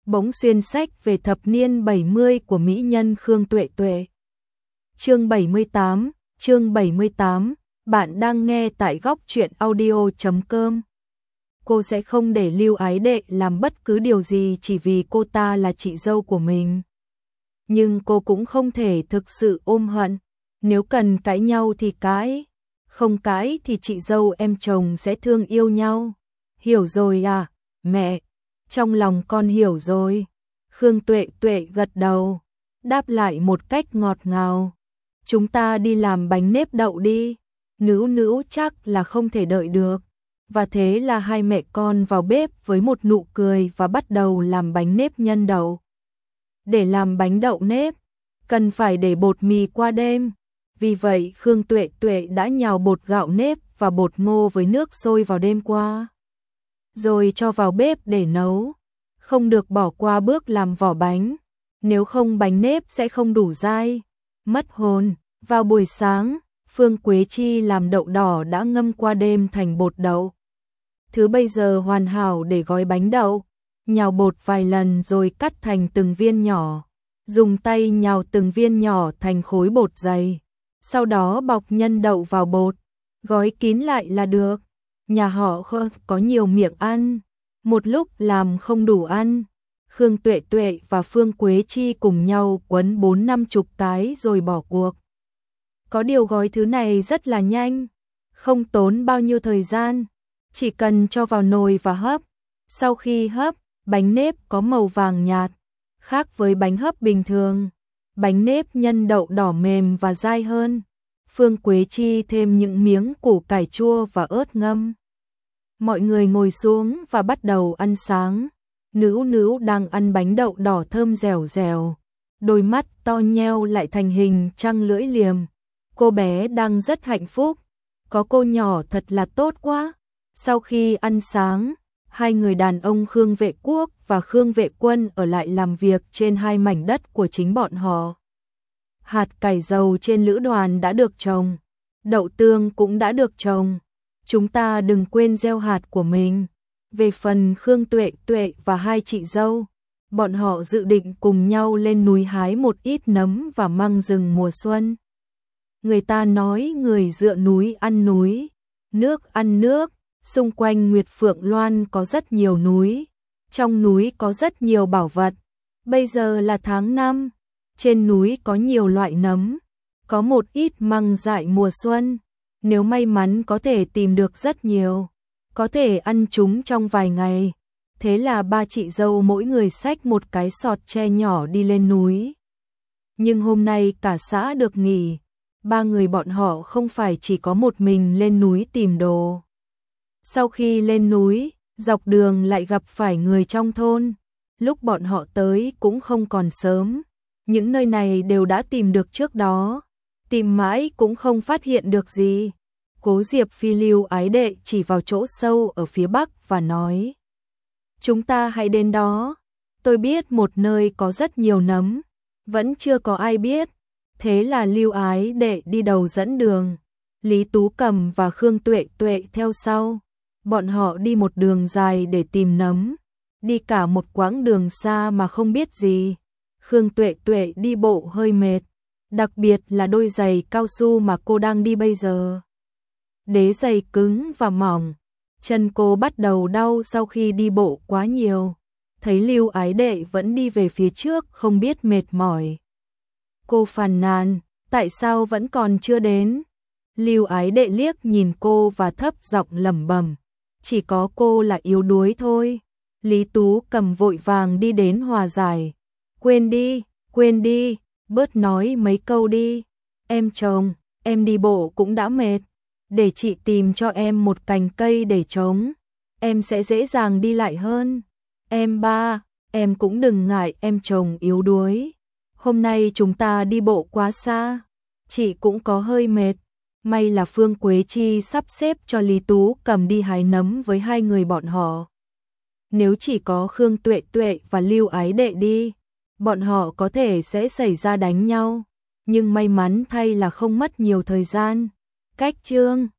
bỗng xuyên sách về thập niên 70 của mỹ nhân Khương Tuệ Tuệ. Chương 78, bạn đang nghe tại góc truyện audio.com. Cô sẽ không để Lưu Ái Đệ làm bất cứ điều gì chỉ vì cô ta là chị dâu của mình. Nhưng cô cũng không thể thực sự ôm hận, nếu cần cãi nhau thì cãi, không cãi thì chị dâu em chồng sẽ thương yêu nhau. Hiểu rồi à, mẹ? Trong lòng con hiểu rồi. Khương Tuệ Tuệ gật đầu, đáp lại một cách ngọt ngào. Chúng ta đi làm bánh nếp đậu đi. Nữu chắc là không thể đợi được. Và thế là hai mẹ con vào bếp với một nụ cười và bắt đầu làm bánh nếp nhân đậu. Để làm bánh đậu nếp, cần phải để bột mì qua đêm. Vì vậy Khương Tuệ Tuệ đã nhào bột gạo nếp và bột ngô với nước sôi vào đêm qua, rồi cho vào bếp để nấu. Không được bỏ qua bước làm vỏ bánh, nếu không bánh nếp sẽ không đủ dai, mất hồn. Vào buổi sáng, Phương Quế Chi làm đậu đỏ đã ngâm qua đêm thành bột đậu. Thứ bây giờ hoàn hảo để gói bánh đậu. Nhào bột vài lần rồi cắt thành từng viên nhỏ. Dùng tay nhào từng viên nhỏ thành khối bột dày. Sau đó bọc nhân đậu vào bột, gói kín lại là được. Nhà họ Khương có nhiều miệng ăn, một lúc làm không đủ ăn. Khương Tuệ Tuệ và Phương Quế Chi cùng nhau quấn 40-50 cái rồi bỏ cuộc. Có điều gói thứ này rất là nhanh, không tốn bao nhiêu thời gian, chỉ cần cho vào nồi và hấp. Sau khi hấp, bánh nếp có màu vàng nhạt, khác với bánh hấp bình thường. Bánh nếp nhân đậu đỏ mềm và dai hơn. Phương Quế Chi thêm những miếng củ cải chua và ớt ngâm. Mọi người ngồi xuống và bắt đầu ăn sáng. Nữu đang ăn bánh đậu đỏ thơm dẻo dẻo, đôi mắt to nheo lại thành hình trăng lưỡi liềm. Cô bé đang rất hạnh phúc, có cô nhỏ thật là tốt quá. Sau khi ăn sáng, hai người đàn ông Khương Vệ Quốc và Khương Vệ Quân ở lại làm việc trên hai mảnh đất của chính bọn họ. Hạt cải dầu trên lữ đoàn đã được trồng, đậu tương cũng đã được trồng. Chúng ta đừng quên gieo hạt của mình. Về phần Khương Tuệ Tuệ và hai chị dâu, bọn họ dự định cùng nhau lên núi hái một ít nấm và măng rừng mùa xuân. Người ta nói người dựa núi ăn núi, nước ăn nước. Xung quanh Nguyệt Phượng Loan có rất nhiều núi, trong núi có rất nhiều bảo vật. Bây giờ là tháng 5, trên núi có nhiều loại nấm, có một ít măng dại mùa xuân. Nếu may mắn có thể tìm được rất nhiều, có thể ăn chúng trong vài ngày. Thế là ba chị dâu mỗi người xách một cái sọt tre nhỏ đi lên núi. Nhưng hôm nay cả xã được nghỉ, ba người bọn họ không phải chỉ có một mình lên núi tìm đồ. Sau khi lên núi, dọc đường lại gặp phải người trong thôn. Lúc bọn họ tới cũng không còn sớm. Những nơi này đều đã tìm được trước đó. Tìm mãi cũng không phát hiện được gì. Cố Diệp Phi Lưu Ái Đệ chỉ vào chỗ sâu ở phía bắc và nói: chúng ta hãy đến đó. Tôi biết một nơi có rất nhiều nấm, vẫn chưa có ai biết. Thế là Lưu Ái Đệ đi đầu dẫn đường, Lý Tú Cầm và Khương Tuệ Tuệ theo sau. Bọn họ đi một đường dài để tìm nấm, đi cả một quãng đường xa mà không biết gì. Khương Tuệ Tuệ đi bộ hơi mệt, đặc biệt là đôi giày cao su mà cô đang đi bây giờ. Đế giày cứng và mỏng, chân cô bắt đầu đau sau khi đi bộ quá nhiều. Thấy Lưu Ái Đệ vẫn đi về phía trước không biết mệt mỏi, cô phàn nàn, tại sao vẫn còn chưa đến? Lưu Ái Đệ liếc nhìn cô và thấp giọng lẩm bẩm, chỉ có cô là yếu đuối thôi. Lý Tú Cầm vội vàng đi đến hòa giải, quên đi, bớt nói mấy câu đi. Em chồng, em đi bộ cũng đã mệt, để chị tìm cho em một cành cây để chống, em sẽ dễ dàng đi lại hơn. Em cũng đừng ngại em chồng yếu đuối. Hôm nay chúng ta đi bộ quá xa, chị cũng có hơi mệt. May là Phương Quế Chi sắp xếp cho Lý Tú Cầm đi hái nấm với hai người bọn họ. Nếu chỉ có Khương Tuệ Tuệ và Lưu Ái Đệ đi, bọn họ có thể sẽ xảy ra đánh nhau. Nhưng may mắn thay là không mất nhiều thời gian. Cách chương